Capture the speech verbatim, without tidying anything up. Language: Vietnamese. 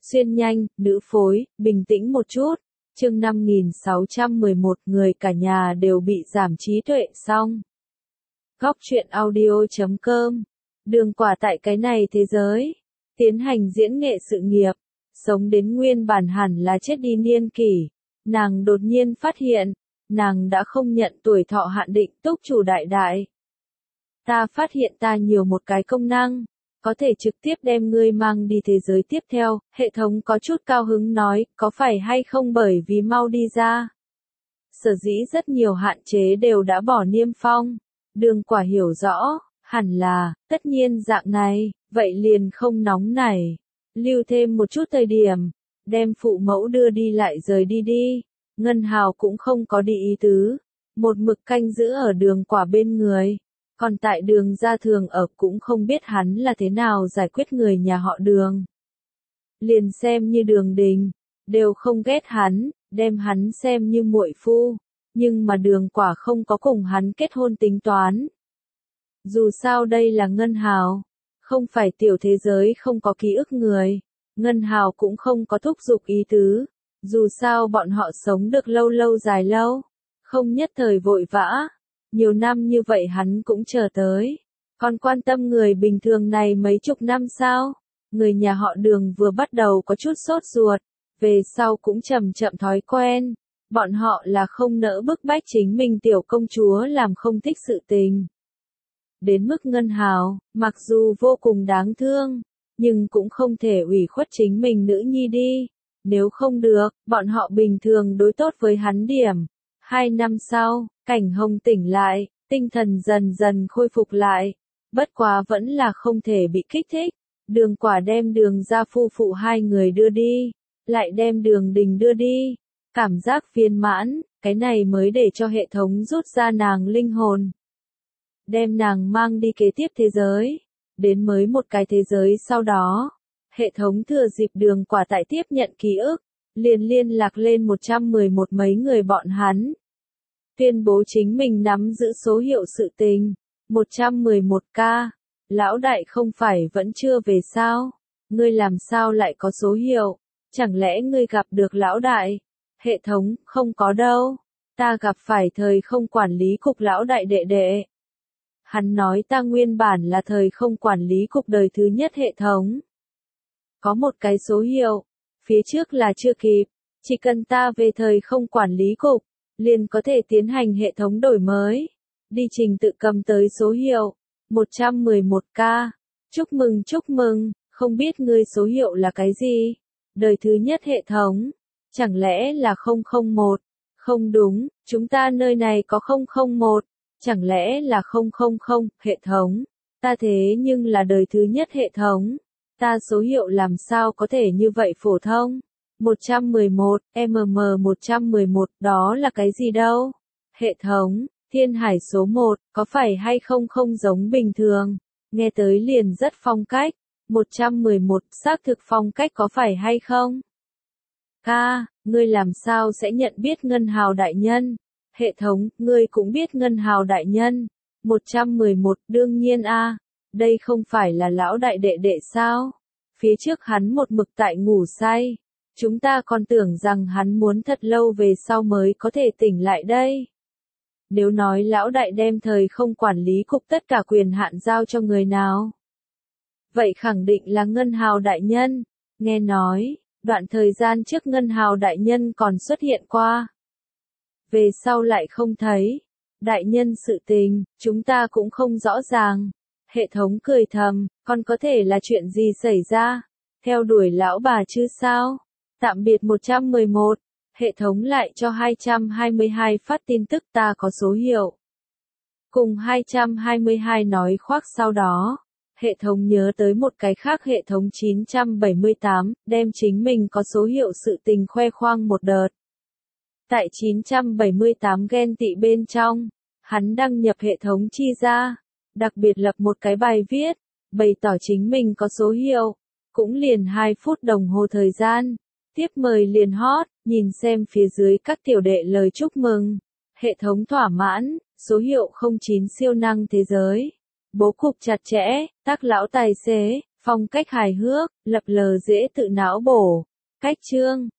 Xuyên nhanh, nữ phối, bình tĩnh một chút. Chương năm nghìn sáu trăm mười một người cả nhà đều bị giảm trí tuệ xong. Góc truyện audio chấm com. Đường Quả tại cái này thế giới. Tiến hành diễn nghệ sự nghiệp. Sống đến nguyên bản hẳn là chết đi niên kỷ. Nàng đột nhiên phát hiện. Nàng đã không nhận tuổi thọ hạn định túc chủ đại đại. Ta phát hiện ta nhiều một cái công năng. Có thể trực tiếp đem ngươi mang đi thế giới tiếp theo, hệ thống có chút cao hứng nói, có phải hay không bởi vì mau đi ra. Sở dĩ rất nhiều hạn chế đều đã bỏ niêm phong. Đường Quả hiểu rõ, hẳn là, tất nhiên dạng này, vậy liền không nóng nảy. Lưu thêm một chút thời điểm, đem phụ mẫu đưa đi lại rời đi đi. Ngân Hào cũng không có đi ý tứ, một mực canh giữ ở Đường Quả bên người. Còn tại Đường gia thường ở cũng không biết hắn là thế nào giải quyết người nhà họ Đường. Liền xem như Đường Đình, đều không ghét hắn, đem hắn xem như muội phu, nhưng mà Đường Quả không có cùng hắn kết hôn tính toán. Dù sao đây là Ngân Hào, không phải tiểu thế giới không có ký ức người, Ngân Hào cũng không có thúc giục ý tứ, dù sao bọn họ sống được lâu lâu dài lâu, không nhất thời vội vã. Nhiều năm như vậy hắn cũng chờ tới. Còn quan tâm người bình thường này mấy chục năm sao? Người nhà họ Đường vừa bắt đầu có chút sốt ruột, về sau cũng chậm chậm thói quen. Bọn họ là không nỡ bức bách chính mình tiểu công chúa làm không thích sự tình. Đến mức Ngân Hào, mặc dù vô cùng đáng thương, nhưng cũng không thể ủy khuất chính mình nữ nhi đi. Nếu không được, bọn họ bình thường đối tốt với hắn điểm. Hai năm sau, Cảnh Hồng tỉnh lại, tinh thần dần dần khôi phục lại. Bất quá vẫn là không thể bị kích thích. Đường Quả đem Đường gia phu phụ hai người đưa đi, lại đem Đường Đình đưa đi. Cảm giác viên mãn, cái này mới để cho hệ thống rút ra nàng linh hồn. Đem nàng mang đi kế tiếp thế giới. Đến mới một cái thế giới sau đó. Hệ thống thừa dịp Đường Quả tại tiếp nhận ký ức, liền liên lạc lên một trăm mười một mấy người bọn hắn. Tuyên bố chính mình nắm giữ số hiệu sự tình. một trăm mười một k. Lão đại không phải vẫn chưa về sao? Ngươi làm sao lại có số hiệu? Chẳng lẽ ngươi gặp được lão đại? Hệ thống, không có đâu. Ta gặp phải thời không quản lý cục lão đại đệ đệ. Hắn nói ta nguyên bản là thời không quản lý cục đời thứ nhất hệ thống. Có một cái số hiệu. Phía trước là chưa kịp. Chỉ cần ta về thời không quản lý cục, liền có thể tiến hành hệ thống đổi mới. Đi trình tự cầm tới số hiệu. một trăm mười một k. Chúc mừng chúc mừng, không biết ngươi số hiệu là cái gì? Đời thứ nhất hệ thống. Chẳng lẽ là không không một? Không đúng, chúng ta nơi này có không không một. Chẳng lẽ là không không không, hệ thống? Ta thế nhưng là đời thứ nhất hệ thống. Ta số hiệu làm sao có thể như vậy phổ thông? một trăm mười một, M M một trăm mười một, đó là cái gì đâu? Hệ thống, Thiên Hải số một, có phải hay không không giống bình thường? Nghe tới liền rất phong cách. một trăm mười một, xác thực phong cách có phải hay không? Ca, ngươi làm sao sẽ nhận biết Ngân Hào đại nhân? Hệ thống, ngươi cũng biết Ngân Hào đại nhân. một trăm mười một, đương nhiên a, đây không phải là lão đại đệ đệ sao? Phía trước hắn một mực tại ngủ say. Chúng ta còn tưởng rằng hắn muốn thật lâu về sau mới có thể tỉnh lại đây. Nếu nói lão đại đem thời không quản lý cục tất cả quyền hạn giao cho người nào? Vậy khẳng định là Ngân Hào đại nhân. Nghe nói, đoạn thời gian trước Ngân Hào đại nhân còn xuất hiện qua. Về sau lại không thấy. Đại nhân sự tình, chúng ta cũng không rõ ràng. Hệ thống cười thầm, còn có thể là chuyện gì xảy ra? Theo đuổi lão bà chứ sao? Tạm biệt một trăm mười một, hệ thống lại cho hai trăm hai mươi hai phát tin tức ta có số hiệu. Cùng hai trăm hai mươi hai nói khoác sau đó, hệ thống nhớ tới một cái khác hệ thống chín trăm bảy mươi tám, đem chính mình có số hiệu sự tình khoe khoang một đợt. Tại chín trăm bảy mươi tám ghen tị bên trong, hắn đăng nhập hệ thống chi ra, đặc biệt lập một cái bài viết, bày tỏ chính mình có số hiệu, cũng liền hai phút đồng hồ thời gian. Tiếp mời liền hot, nhìn xem phía dưới các tiểu đệ lời chúc mừng. Hệ thống thỏa mãn, số hiệu không chín siêu năng thế giới. Bố cục chặt chẽ, tác lão tài xế, Phong cách hài hước, lập lờ dễ tự não bổ. Cách chương